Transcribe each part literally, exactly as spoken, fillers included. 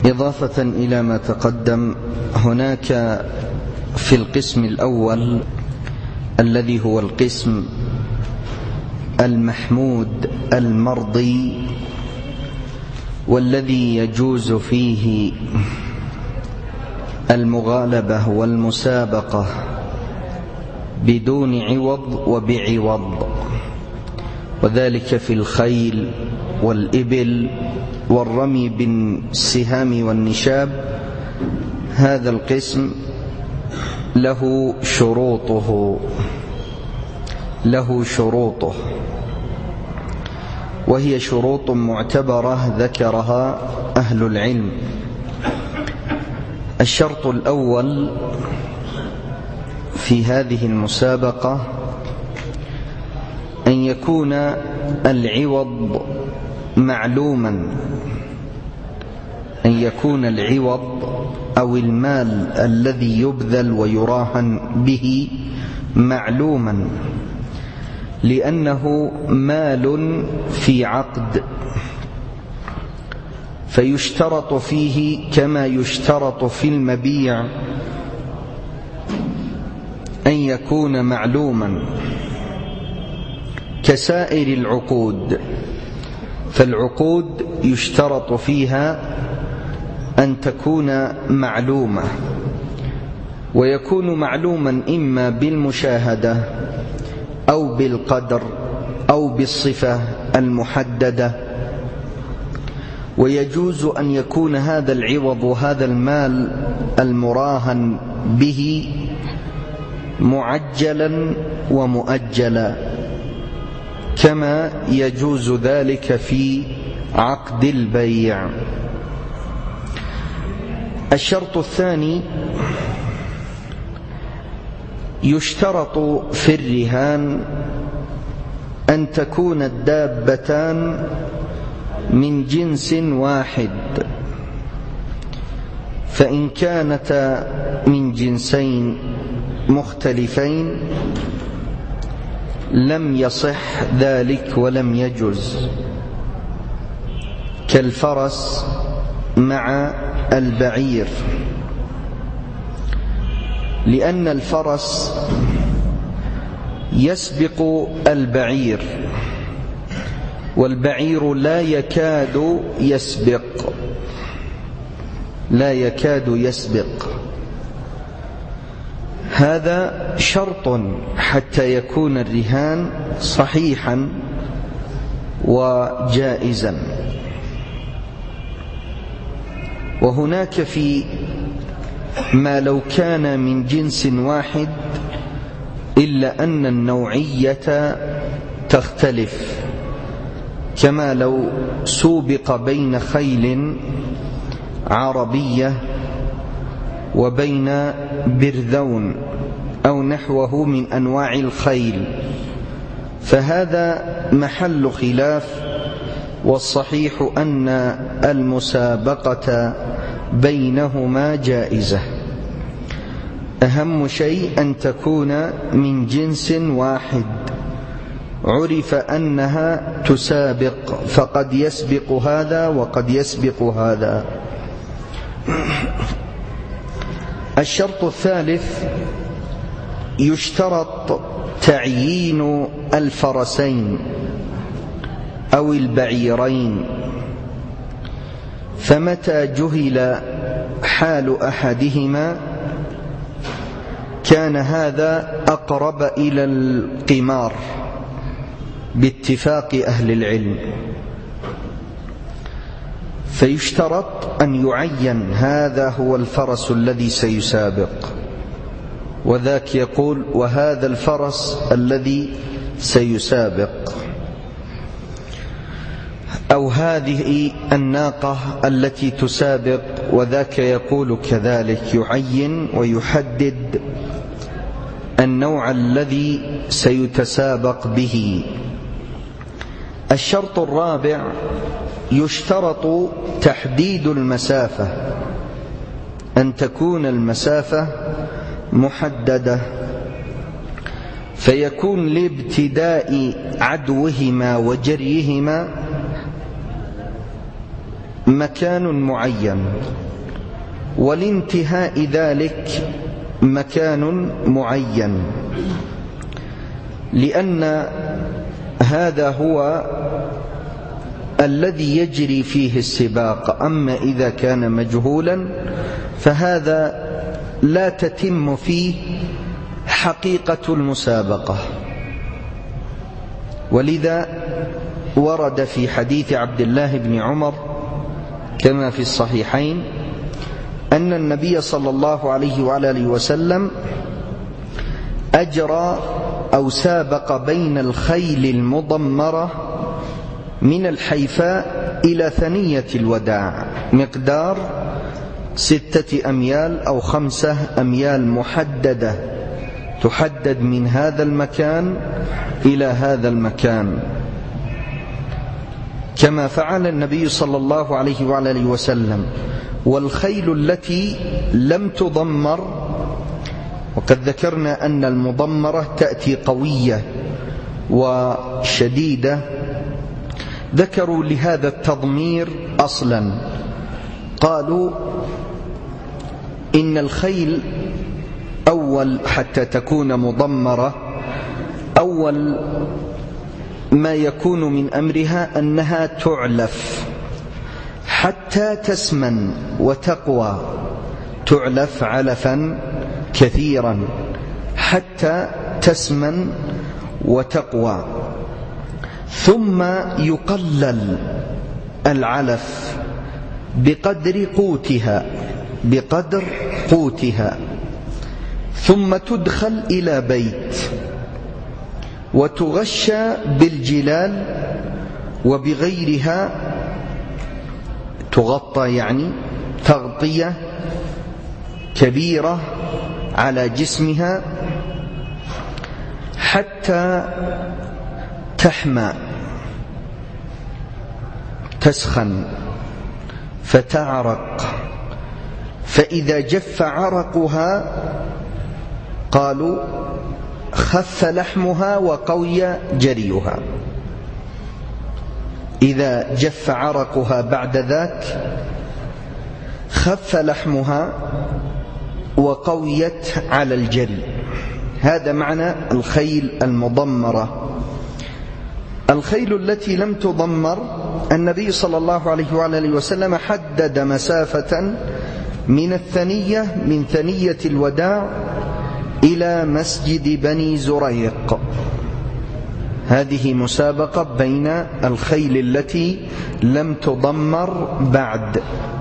إضافة إلى ما تقدم، هناك في القسم الأول الذي هو القسم المحمود المرضي والذي يجوز فيه المغالبة والمسابقة بدون عوض وبعوض، وذلك في الخيل والإبل والرمي بالسهام والنشاب. هذا القسم له شروطه له شروطه وهي شروط معتبرة ذكرها أهل العلم. الشرط الأول في هذه المسابقة أن يكون العوض معلوما، أن يكون العوض أو المال الذي يبذل ويراهن به معلوما، لأنه مال في عقد، فيشترط فيه كما يشترط في المبيع أن يكون معلوما كسائر العقود. فالعقود يشترط فيها أن تكون معلومة، ويكون معلوما إما بالمشاهدة أو بالقدر أو بالصفة المحددة. ويجوز أن يكون هذا العوض وهذا المال المراهن به معجلا ومؤجلا، كما يجوز ذلك في عقد البيع. الشرط الثاني، يشترط في الرهان أن تكون الدابتان من جنس واحد، فإن كانتا من جنسين مختلفين لم يصح ذلك ولم يجوز، كالفرس مع البعير، لأن الفرس يسبق البعير والبعير لا يكاد يسبق لا يكاد يسبق هذا شرط حتى يكون الرهان صحيحا وجائزا. وهناك في ما لو كان من جنس واحد إلا أن النوعية تختلف، كما لو سوبق بين خيل عربية وبين برذون أو نحوه من أنواع الخيل، فهذا محل خلاف، والصحيح أن المسابقة بينهما جائزة. أهم شيء أن تكون من جنس واحد، عرف أنها تسابق، فقد يسبق هذا وقد يسبق هذا. الشرط الثالث، يشترط تعيين الفرسين أو البعيرين، فمتى جهل حال أحدهما كان هذا أقرب إلى القمار باتفاق أهل العلم. فيشترط أن يعين هذا هو الفرس الذي سيسابق، وذاك يقول وهذا الفرس الذي سيسابق، أو هذه الناقة التي تسابق، وذاك يقول كذلك، يعين ويحدد النوع الذي سيتسابق به. الشرط الرابع، يشترط تحديد المسافة، أن تكون المسافة محددة، فيكون لابتداء عدوهما وجريهما مكان معين، ولانتهاء ذلك مكان معين، لأن هذا هو الذي يجري فيه السباق. أما إذا كان مجهولا فهذا لا تتم فيه حقيقة المسابقة. ولذا ورد في حديث عبد الله بن عمر كما في الصحيحين أن النبي صلى الله عليه وعلى آله وسلم أجرى أو سابق بين الخيل المضمرة من الحيفاء إلى ثنية الوداع مقدار ستة أميال أو خمسة أميال محددة، تحدد من هذا المكان إلى هذا المكان، كما فعل النبي صلى الله عليه وعلى آله وسلم. والخيل التي لم تضمر، وقد ذكرنا أن المضمرة تأتي قوية وشديدة، ذكروا لهذا التضمير أصلا، قالوا إن الخيل أول حتى تكون مضمرة أول ما يكون من أمرها أنها تعلف حتى تسمن وتقوى، تعلف علفا كثيرا حتى تسمن وتقوى، ثم يقلل العلف بقدر قوتها بقدر قوتها ثم تدخل إلى بيت وتغشى بالجلال وبغيرها، تغطى يعني تغطية كبيرة على جسمها حتى تحمى تسخن فتعرق، فإذا جف عرقها قالوا خف لحمها وقوي جريها. إذا جف عرقها بعد ذاك خف لحمها وقويت على الجري. هذا معنى الخيل المضمرة. الخيل التي لم تضمر النبي صلى الله عليه وعلى آله وسلم حدد مسافة من الثنية من ثنية الوداع إلى مسجد بني زريق. هذه مسابقة بين الخيل التي لم تضمر بعد،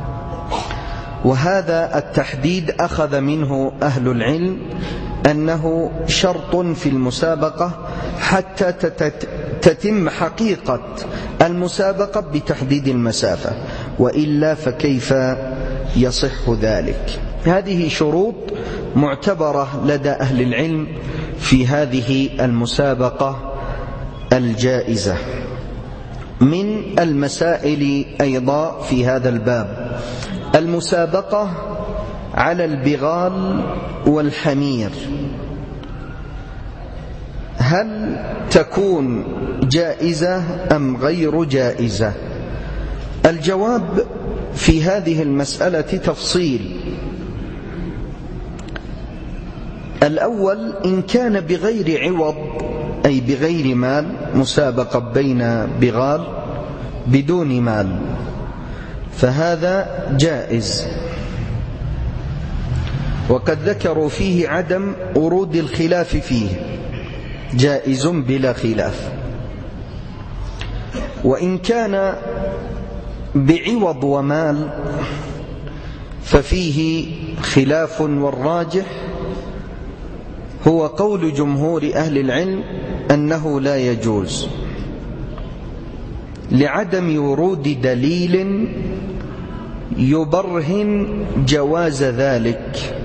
وهذا التحديد أخذ منه أهل العلم أنه شرط في المسابقة حتى تتم حقيقة المسابقة بتحديد المسافة، وإلا فكيف يصح ذلك؟ هذه شروط معتبرة لدى أهل العلم في هذه المسابقة الجائزة. من المسائل أيضا في هذا الباب المسابقة على البغال والحمير، هل تكون جائزة أم غير جائزة؟ الجواب في هذه المسألة تفصيل. الأول إن كان بغير عوض أي بغير مال، مسابقة بين بغال بدون مال، فهذا جائز، وقد ذكروا فيه عدم ورود الخلاف فيه، جائز بلا خلاف. وإن كان بعوض ومال ففيه خلاف، والراجح هو قول جمهور أهل العلم أنه لا يجوز لعدم ورود دليل يبرهن جواز ذلك،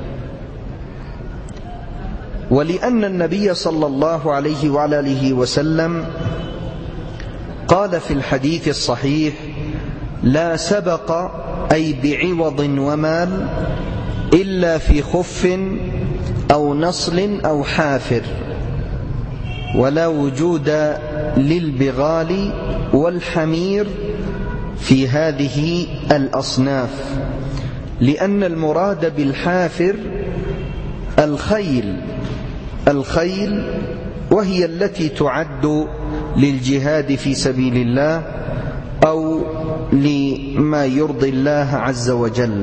ولأن النبي صلى الله عليه وعلى آله وسلم قال في الحديث الصحيح: لا سبق أي بعوض ومال إلا في خف أو نصل أو حافر، ولا وجود للبغال والحمير في هذه الأصناف، لأن المراد بالحافر الخيل الخيل وهي التي تعد للجهاد في سبيل الله أو لما يرضي الله عز وجل.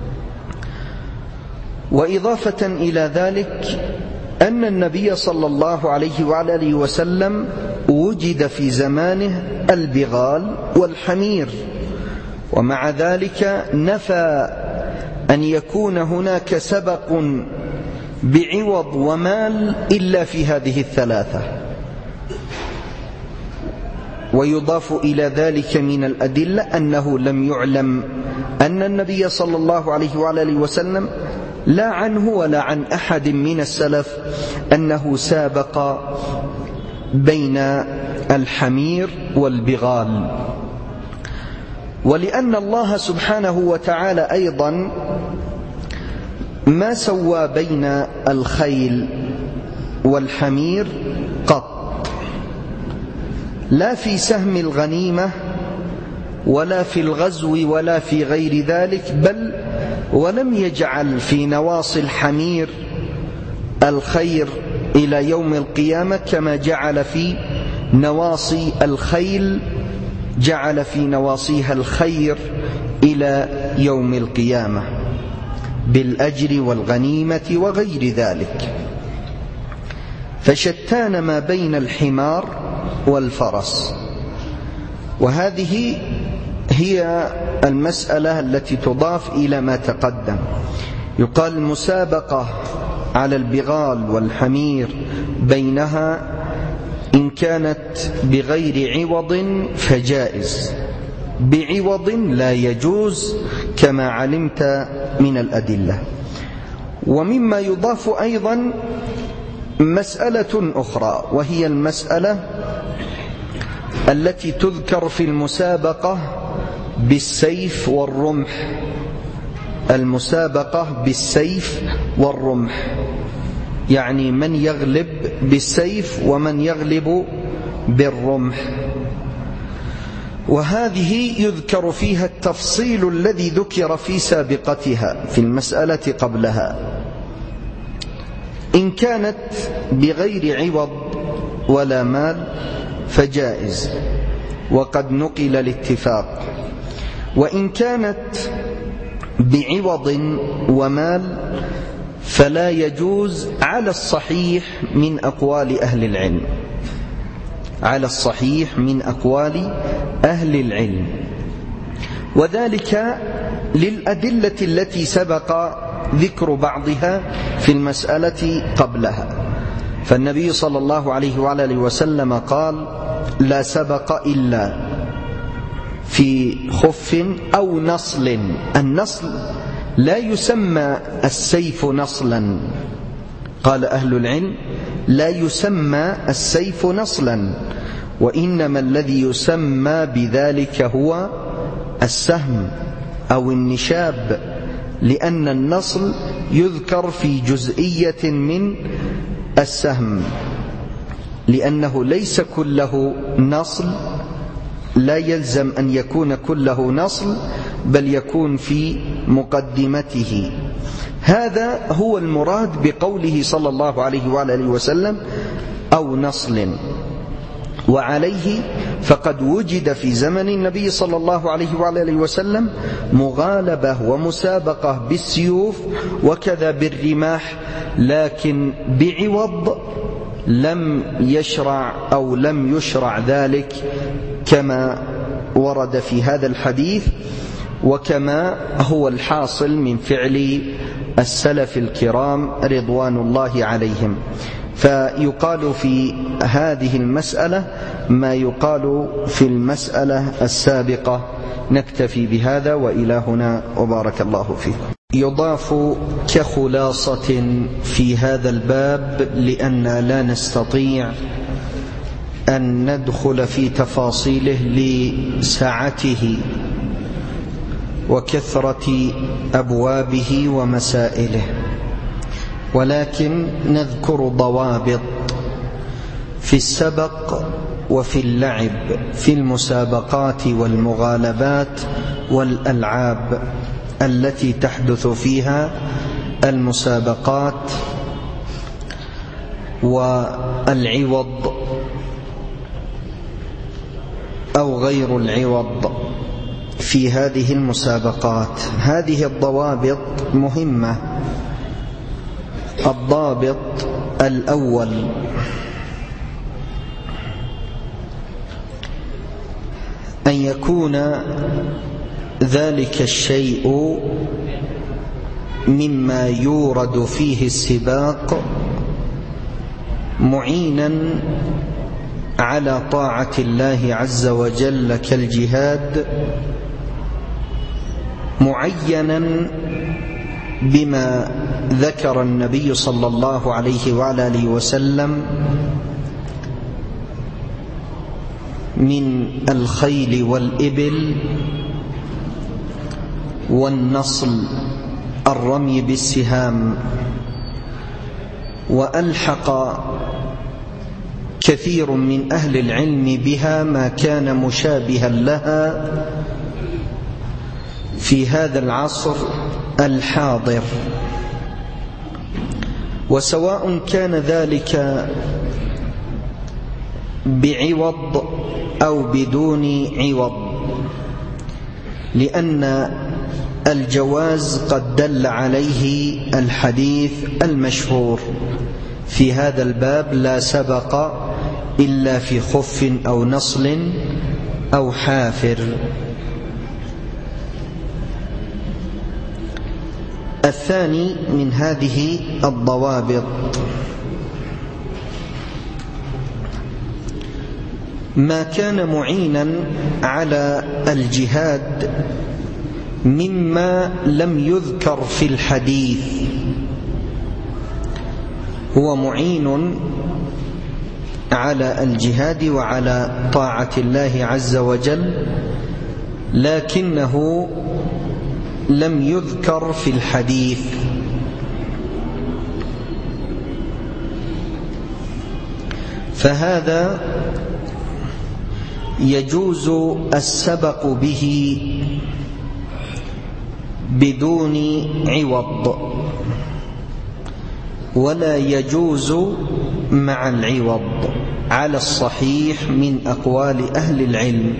وإضافة إلى ذلك أن النبي صلى الله عليه وعلى آله وسلم وجد في زمانه البغال والحمير، ومع ذلك نفى أن يكون هناك سبق بعوض ومال إلا في هذه الثلاثة. ويضاف إلى ذلك من الأدلة أنه لم يعلم أن النبي صلى الله عليه وعلى آله وسلم لا عنه ولا عن أحد من السلف أنه سابق بين الحمير والبغال. ولأن الله سبحانه وتعالى أيضا ما سوى بين الخيل والحمير قط، لا في سهم الغنيمة ولا في الغزو ولا في غير ذلك، بل ولم يجعل في نواصي الحمير الخير إلى يوم القيامة كما جعل في نواصي الخيل جعل في نواصيها الخير إلى يوم القيامة بالأجر والغنيمة وغير ذلك. فشتان ما بين الحمار والفرس. وهذه هي المسألة التي تضاف إلى ما تقدم. يقال المسابقة على البغال والحمير بينها إن كانت بغير عوض فجائز، بعوض لا يجوز كما علمت من الأدلة. ومما يضاف أيضا مسألة أخرى، وهي المسألة التي تذكر في المسابقة بالسيف والرمح، المسابقة بالسيف والرمح، يعني من يغلب بالسيف ومن يغلب بالرمح. وهذه يذكر فيها التفصيل الذي ذكر في سابقتها في المسألة قبلها. إن كانت بغير عوض ولا مال فجائز، وقد نقل الاتفاق. وإن كانت بعوض ومال فلا يجوز على الصحيح من أقوال أهل العلم، على الصحيح من أقوال أهل العلم، وذلك للأدلة التي سبق ذكر بعضها في المسألة قبلها. فالنبي صلى الله عليه وعلى آله وسلم قال: لا سبق إلا في خف أو نصل. النصل لا يسمى السيف نصلا، قال أهل العلم لا يسمى السيف نصلا، وإنما الذي يسمى بذلك هو السهم أو النشاب، لأن النصل يذكر في جزئية من السهم، لأنه ليس كله نصل، لا يلزم أن يكون كله نصل، بل يكون في مقدمته. هذا هو المراد بقوله صلى الله عليه وعلى آله وسلم أو نصل. وعليه فقد وجد في زمن النبي صلى الله عليه وعلى آله وسلم مغالبة ومسابقة بالسيوف وكذا بالرماح، لكن بعوض لم يشرع أو لم يشرع ذلك كما ورد في هذا الحديث، وكما هو الحاصل من فعل السلف الكرام رضوان الله عليهم. فيقال في هذه المسألة ما يقال في المسألة السابقة. نكتفي بهذا وإلى هنا وبارك الله فيكم. يضاف كخلاصة في هذا الباب، لأن لا نستطيع أن ندخل في تفاصيله لسعته وكثرة أبوابه ومسائله، ولكن نذكر ضوابط في السبق وفي اللعب في المسابقات والمغالبات والألعاب التي تحدث فيها المسابقات والعوض أو غير العوض في هذه المسابقات. هذه الضوابط مهمة. الضابط الأول: أن يكون ذلك الشيء مما يورد فيه السباق معينا على طاعة الله عز وجل كالجهاد، معينا بما ذكر النبي صلى الله عليه وعلى آله وسلم من الخيل والإبل والنصل، الرمي بالسهام. وألحق كثير من أهل العلم بها ما كان مشابها لها في هذا العصر الحاضر، وسواء كان ذلك بعوض أو بدون عوض، لأن الجواز قد دل عليه الحديث المشهور في هذا الباب: لا سبق إلا في خف أو نصل أو حافر. الثاني من هذه الضوابط: ما كان معينا على الجهاد مما لم يذكر في الحديث، هو معين على الجهاد وعلى طاعة الله عز وجل، لكنه لم يذكر في الحديث. فهذا يجوز السبق به بدون عوض، ولا يجوز مع العوض على الصحيح من أقوال أهل العلم.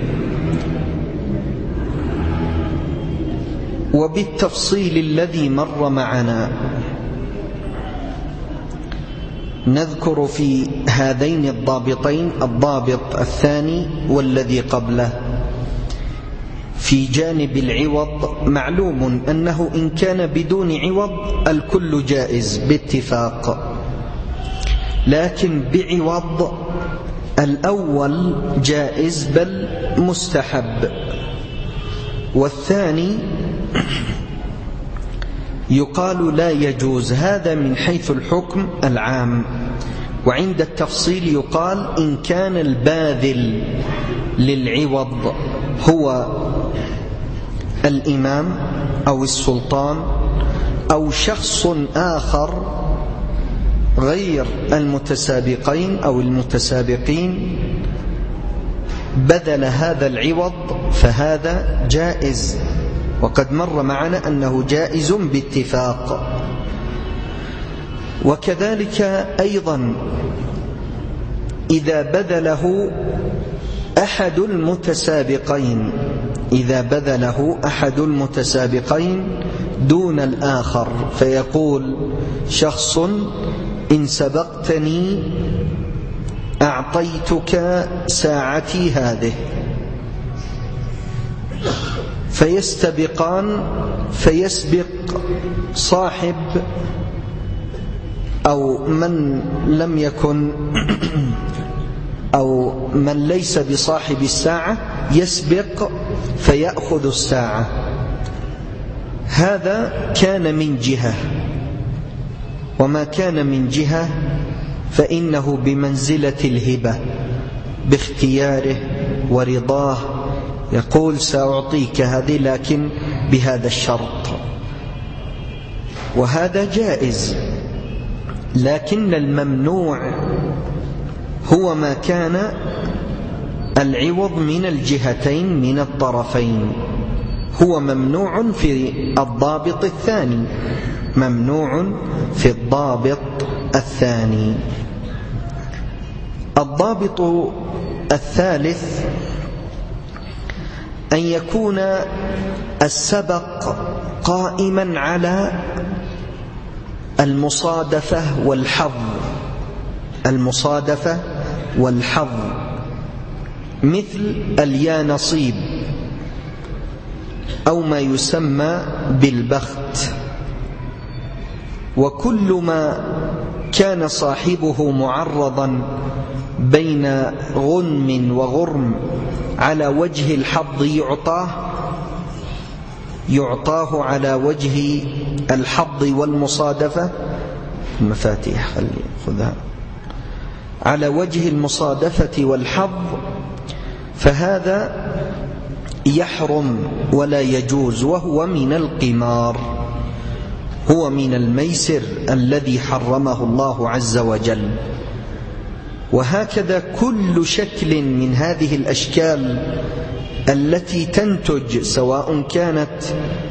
وبالتفصيل الذي مر معنا نذكر في هذين الضابطين: الضابط الثاني والذي قبله. في جانب العوض معلوم أنه إن كان بدون عوض الكل جائز باتفاق، لكن بعوض الأول جائز بل مستحب، والثاني يقال لا يجوز. هذا من حيث الحكم العام. وعند التفصيل يقال إن كان الباذل للعوض هو الإمام أو السلطان أو شخص آخر غير المتسابقين أو المتسابقين بذل هذا العوض فهذا جائز، وقد مر معنا أنه جائز باتفاق. وكذلك أيضا إذا بذله أحد المتسابقين إذا بذله أحد المتسابقين دون الآخر، فيقول شخص: إن سبقتني أعطيتك ساعتي هذه، فيستبقان، فيسبق صاحب أو من لم يكن أو من ليس بصاحب الساعة يسبق فيأخذ الساعة. هذا كان من جهة، وما كان من جهة فإنه بمنزلة الهبة باختياره ورضاه، يقول: سأعطيك هذه لكن بهذا الشرط. وهذا جائز، لكن الممنوع هو ما كان العوض من الجهتين من الطرفين، هو ممنوع في الضابط الثاني، ممنوع في الضابط الثاني. الضابط الثالث أن يكون السبق قائما على المصادفة والحظ، المصادفة والحظ، مثل اليا نصيب أو ما يسمى بالبخت. وكل ما كان صاحبه معرضا بين غنم وغرم على وجه الحظ يعطاه يعطاه على وجه الحظ والمصادفة، المفاتيح خلي خذها، على وجه المصادفة والحظ، فهذا يحرم ولا يجوز، وهو من القمار، هو من الميسر الذي حرمه الله عز وجل. وهكذا كل شكل من هذه الأشكال التي تنتج، سواء كانت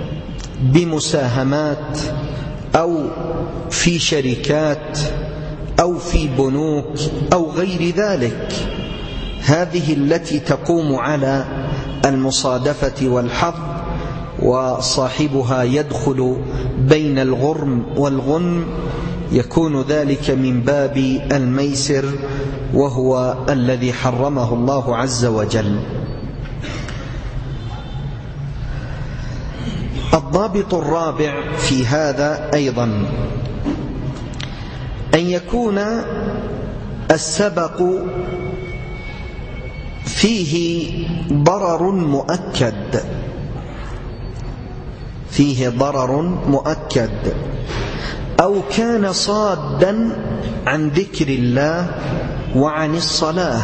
بمساهمات أو في شركات أو في بنوك أو غير ذلك، هذه التي تقوم على المصادفة والحظ وصاحبها يدخل بين الغرم والغنم، يكون ذلك من باب الميسر، وهو الذي حرمه الله عز وجل. الضابط الرابع في هذا أيضا أن يكون السبق فيه ضرر مؤكد، فيه ضرر مؤكد، أو كان صادا عن ذكر الله وعن الصلاة،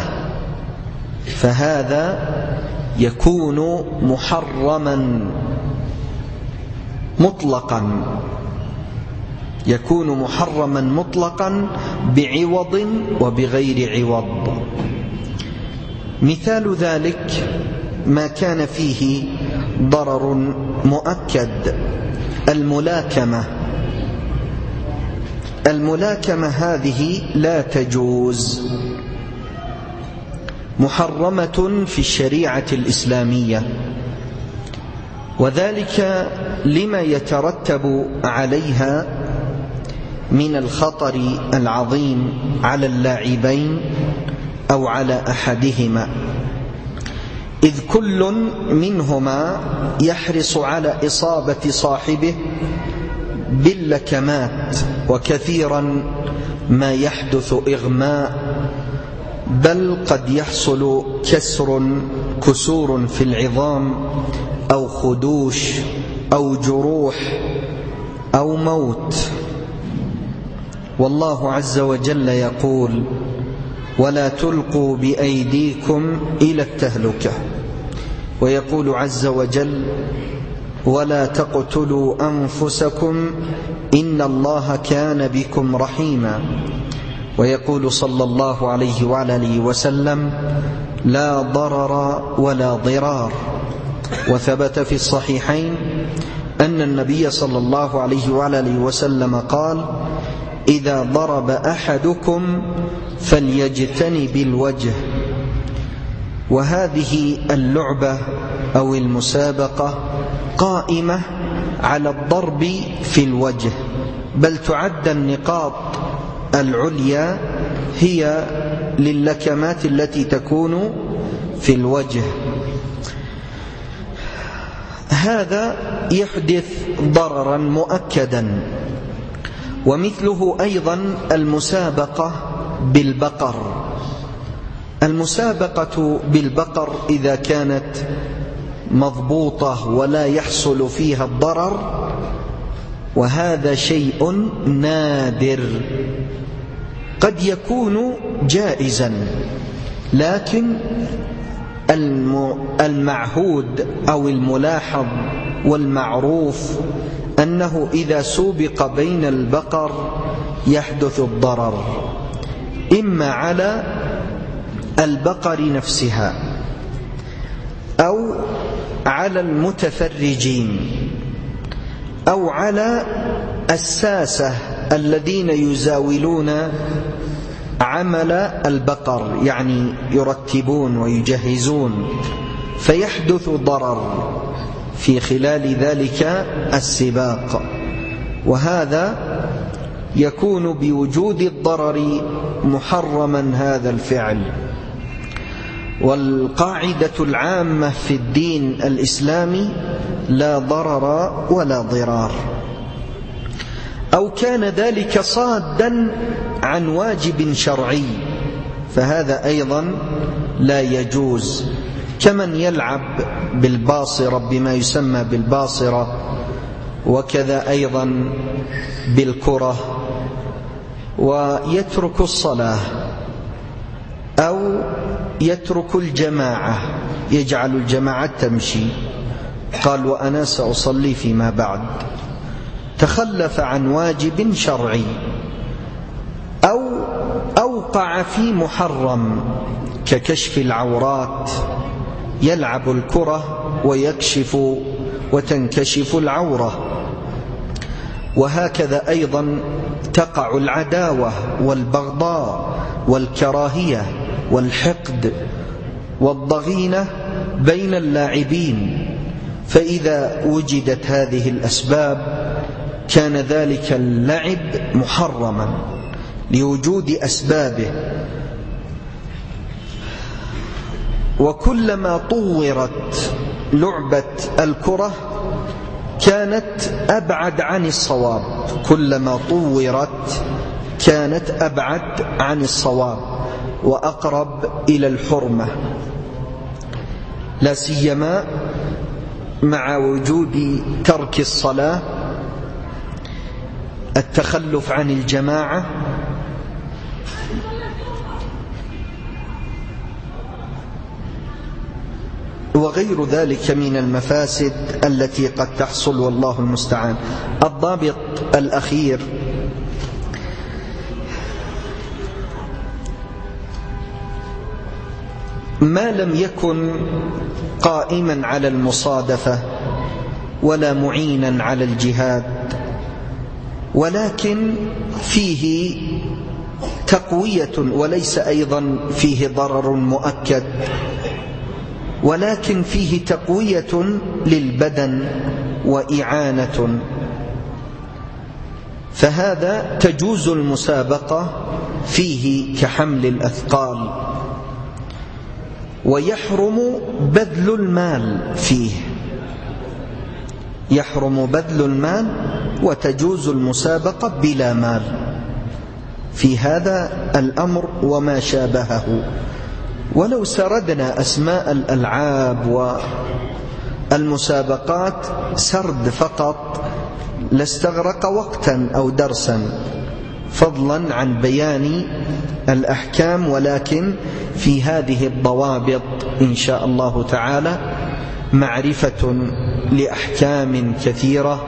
فهذا يكون محرما مطلقا، يكون محرما مطلقا بعوض وبغير عوض. مثال ذلك ما كان فيه ضرر مؤكد، الملاكمة. الملاكمة هذه لا تجوز، محرمة في الشريعة الإسلامية، وذلك لما يترتب عليها من الخطر العظيم على اللاعبين أو على أحدهما، إذ كل منهما يحرص على إصابة صاحبه باللكمات، وكثيرا ما يحدث إغماء، بل قد يحصل كسر كسور في العظام أو خدوش أو جروح أو موت. والله عز وجل يقول: ولا تلقوا بأيديكم إلى التهلكة، ويقول عز وجل: ولا تقتلوا أنفسكم إن الله كان بكم رحيما. ويقول صلى الله عليه وعلى آله وسلم: لا ضرر ولا ضرار. وثبت في الصحيحين أن النبي صلى الله عليه وعلى آله وسلم قال: إذا ضرب أحدكم فليجتنب الوجه. وهذه اللعبة أو المسابقة قائمة على الضرب في الوجه، بل تعد النقاط العليا هي للكمات التي تكون في الوجه. هذا يحدث ضررا مؤكدا. ومثله أيضا المسابقة بالبقر. المسابقة بالبقر إذا كانت مضبوطة ولا يحصل فيها الضرر، وهذا شيء نادر، قد يكون جائزا، لكن المعهود أو الملاحظ والمعروف أنه إذا سوبق بين البقر يحدث الضرر، إما على البقر نفسها على المتفرجين أو على الساسة الذين يزاولون عمل البقر، يعني يرتبون ويجهزون، فيحدث ضرر في خلال ذلك السباق، وهذا يكون بوجود الضرر محرما هذا الفعل. والقاعدة العامة في الدين الإسلامي لا ضرر ولا ضرار. أو كان ذلك صادا عن واجب شرعي فهذا أيضا لا يجوز، كمن يلعب بالباصرة بما يسمى بالباصرة، وكذا أيضا بالكرة، ويترك الصلاة أو يترك الجماعة، يجعل الجماعة تمشي، قال وأنا سأصلي فيما بعد، تخلف عن واجب شرعي. أو أوقع في محرم ككشف العورات، يلعب الكرة ويكشف وتنكشف العورة. وهكذا أيضا تقع العداوة والبغضاء والكراهية والحقد والضغينة بين اللاعبين، فإذا وجدت هذه الأسباب كان ذلك اللعب محرما لوجود أسبابه. وكلما طورت لعبة الكرة كانت أبعد عن الصواب، كلما طورت كانت أبعد عن الصواب وأقرب إلى الحرمة، لا سيما مع وجود ترك الصلاة، التخلف عن الجماعة، وغير ذلك من المفاسد التي قد تحصل، والله المستعان. الضابط الأخير ما لم يكن قائما على المصادفة ولا معينا على الجهاد، ولكن فيه تقوية وليس أيضا فيه ضرر مؤكد، ولكن فيه تقوية للبدن وإعانة، فهذا تجوز المسابقة فيه كحمل الأثقال. ويحرم بذل المال فيه، يحرم بذل المال، وتجوز المسابقة بلا مال في هذا الأمر وما شابهه. ولو سردنا أسماء الألعاب والمسابقات سرد فقط لاستغرق وقتا أو درسا، فضلا عن بيان الأحكام، ولكن في هذه الضوابط إن شاء الله تعالى معرفة لأحكام كثيرة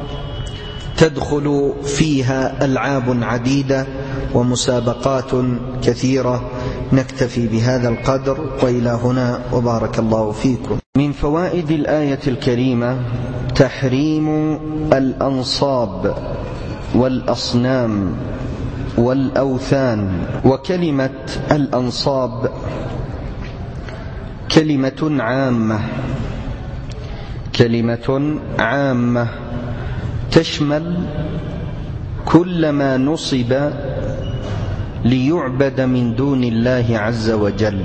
تدخل فيها ألعاب عديدة ومسابقات كثيرة. نكتفي بهذا القدر وإلى هنا، وبارك الله فيكم. من فوائد الآية الكريمة تحريم الأنصاب والأصنام والأوثان. وكلمة الأنصاب كلمة عامة، كلمة عامة تشمل كل ما نصب ليعبد من دون الله عز وجل،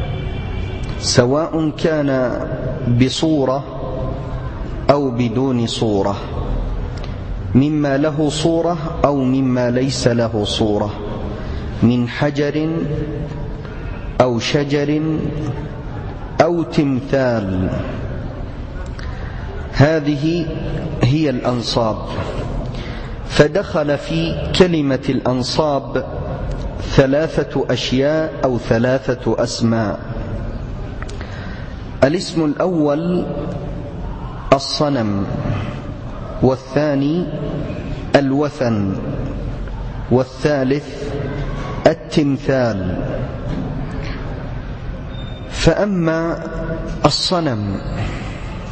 سواء كان بصورة أو بدون صورة، مما له صورة أو مما ليس له صورة، من حجر أو شجر أو تمثال. هذه هي الأنصاب. فدخل في كلمة الأنصاب ثلاثة أشياء أو ثلاثة أسماء. الاسم الأول الصنم، والثاني الوثن، والثالث التمثال. فأما الصنم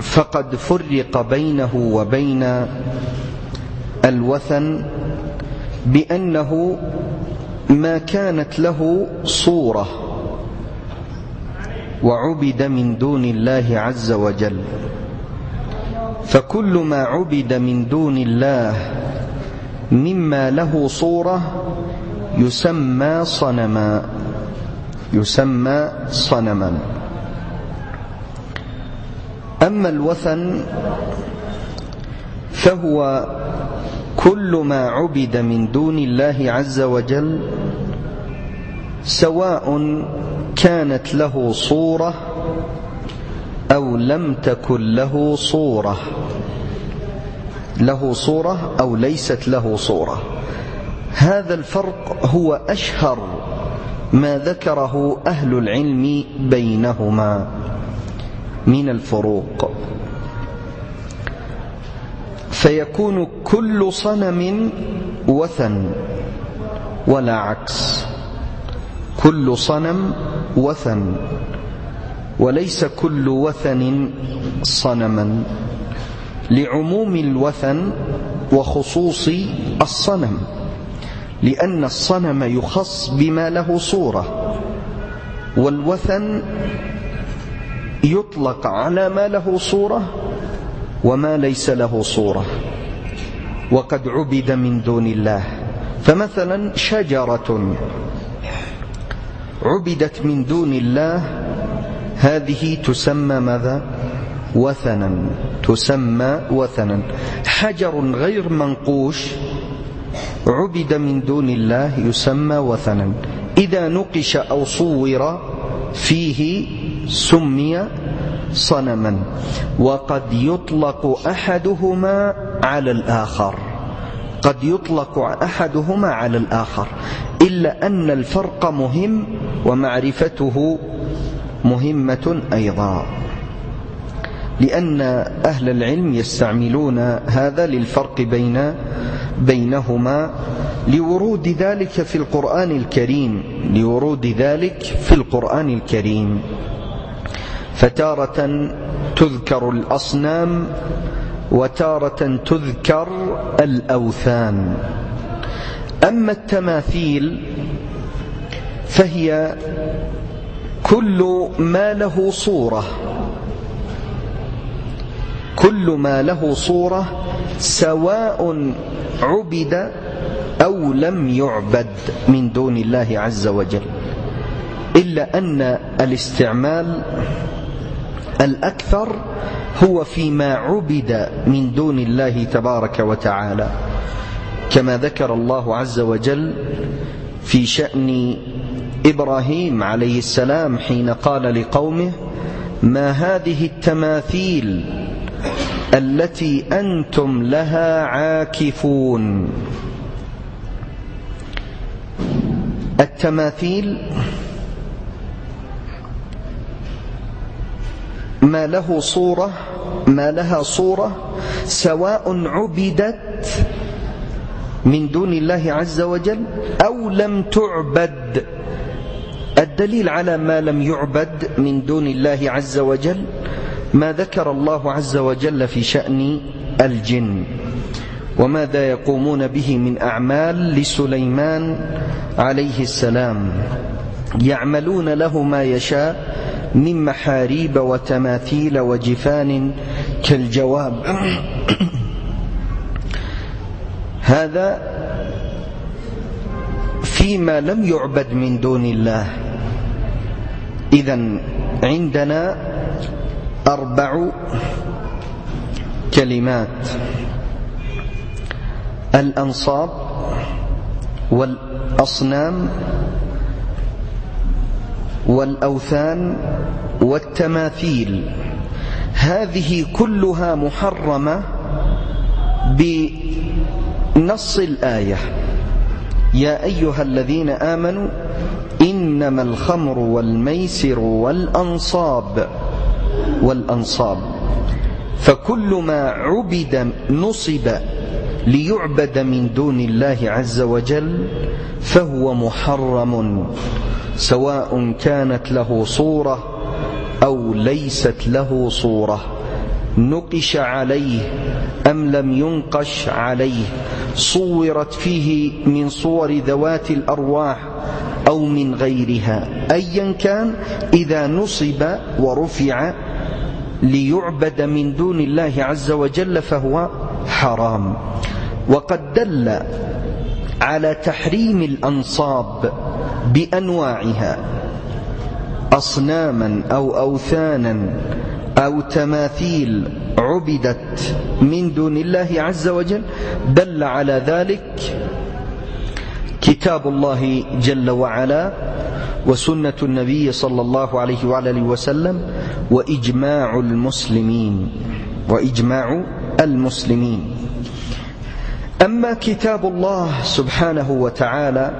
فقد فرق بينه وبين الوثن بأنه ما كانت له صورة وعبد من دون الله عز وجل. فكل ما عبد من دون الله مما له صورة يسمى صنما يسمى صنما. أما الوثن فهو كل ما عبد من دون الله عز وجل سواء كانت له صورة أو لم تكن له صورة له صورة أو ليست له صورة. هذا الفرق هو أشهر ما ذكره أهل العلم بينهما من الفروق. فيكون كل صنم وثن ولا عكس، كل صنم وثن وليس كل وثن صنما، لعموم الوثن وخصوص الصنم، لأن الصنم يخص بما له صورة، والوثن يطلق على ما له صورة وما ليس له صورة وقد عبد من دون الله. فمثلا شجرة عبدت من دون الله هذه تسمى ماذا؟ وثنا، تسمى وثنا. حجر غير منقوش عبد من دون الله يسمى وثنا. إذا نقش أو صور فيه سمي صنما. وقد يطلق أحدهما على الآخر، قد يطلق أحدهما على الآخر، إلا أن الفرق مهم ومعرفته مهمة أيضا، لأن أهل العلم يستعملون هذا للفرق بين بينهما لورود ذلك في القرآن الكريم لورود ذلك في القرآن الكريم. فتارة تذكر الأصنام وتارة تذكر الأوثان. أما التماثيل فهي كل ما له صورة، كل ما له صورة سواء عبد أو لم يعبد من دون الله عز وجل، إلا أن الاستعمال الأكثر هو فيما عبد من دون الله تبارك وتعالى، كما ذكر الله عز وجل في شأن إبراهيم عليه السلام حين قال لقومه: ما هذه التماثيل التي أنتم لها عاكفون. التماثيل ما له صورة ما لها صورة سواء عبدت من دون الله عز وجل أو لم تعبد. الدليل على ما لم يعبد من دون الله عز وجل ما ذكر الله عز وجل في شأن الجن، وماذا يقومون به من أعمال لسليمان عليه السلام، يعملون له ما يشاء من محاريب وتماثيل وجفان كالجواب. هذا فيما لم يعبد من دون الله. إذن عندنا أربع كلمات: الأنصاب والأصنام والأوثان والتماثيل. هذه كلها محرمة بنص الآية: يا أيها الذين آمنوا إنما الخمر والميسر والأنصاب والأنصاب. فكل ما عبد نصب ليعبد من دون الله عز وجل فهو محرم، سواء كانت له صورة أو ليست له صورة. نقش عليه أم لم ينقش عليه، صورت فيه من صور ذوات الأرواح أو من غيرها، أيا كان إذا نصب ورفع ليعبد من دون الله عز وجل فهو حرام. وقد دل على تحريم الأنصاب بأنواعها، أصناما أو أوثانا أو تماثيل عبدت من دون الله عز وجل، دل على ذلك كتاب الله جل وعلا وسنة النبي صلى الله عليه وآله وسلم وإجماع المسلمين وإجماع المسلمين. أما كتاب الله سبحانه وتعالى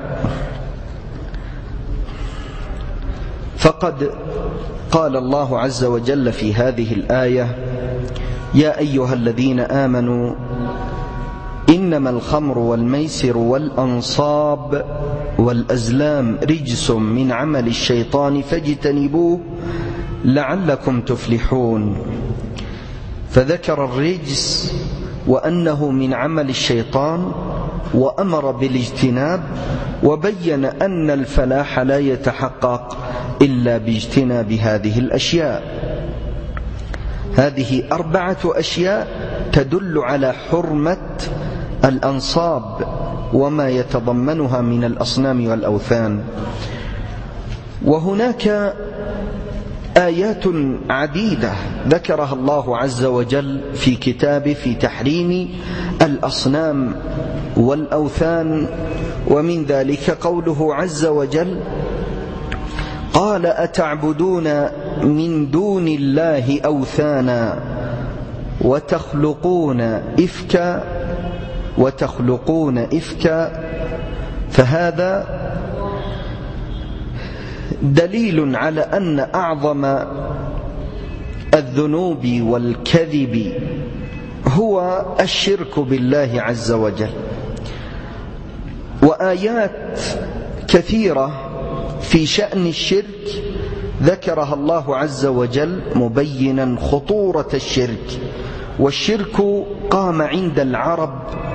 فقد قال الله عز وجل في هذه الآية: يا أيها الذين آمنوا إنما الخمر والميسر والأنصاب والأزلام رجس من عمل الشيطان فاجتنبوه لعلكم تفلحون. فذكر الرجس وأنه من عمل الشيطان وأمر بالاجتناب، وبين أن الفلاح لا يتحقق إلا باجتناب هذه الأشياء. هذه أربعة أشياء تدل على حرمة الأنصاب وما يتضمنها من الأصنام والأوثان. وهناك آيات عديدة ذكرها الله عز وجل في كتابه في تحريم الأصنام والأوثان، ومن ذلك قوله عز وجل: قال أتعبدون من دون الله أوثانا وتخلقون إفكا وتخلقون إفكا. فهذا دليل على أن أعظم الذنوب والكذب هو الشرك بالله عز وجل. وآيات كثيرة في شأن الشرك ذكرها الله عز وجل مبينا خطورة الشرك. والشرك قام عند العرب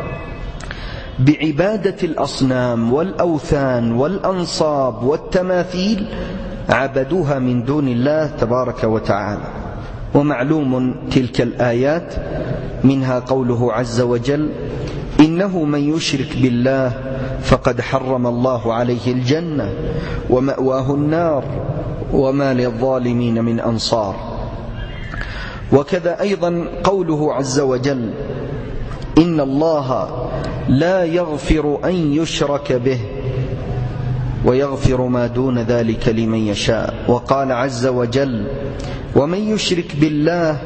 بعبادة الأصنام والأوثان والأنصاب والتماثيل، عبدوها من دون الله تبارك وتعالى. ومعلوم تلك الآيات منها قوله عز وجل: إنه من يشرك بالله فقد حرم الله عليه الجنة ومأواه النار وما للظالمين من أنصار. وكذا أيضا قوله عز وجل: إن الله لا يغفر أن يشرك به ويغفر ما دون ذلك لمن يشاء. وقال عز وجل: ومن يشرك بالله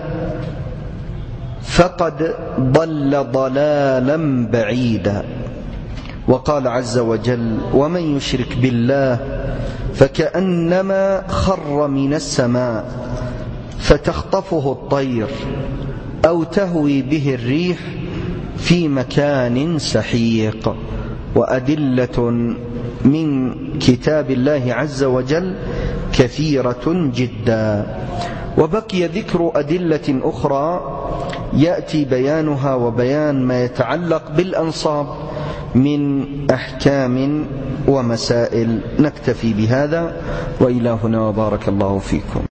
فقد ضل ضلالا بعيدا. وقال عز وجل: ومن يشرك بالله فكأنما خر من السماء فتخطفه الطير أو تهوي به الريح في مكان سحيق. وأدلة من كتاب الله عز وجل كثيرة جدا. وبقي ذكر أدلة أخرى يأتي بيانها وبيان ما يتعلق بالأنصاب من أحكام ومسائل. نكتفي بهذا، وإلى هنا، وبارك الله فيكم.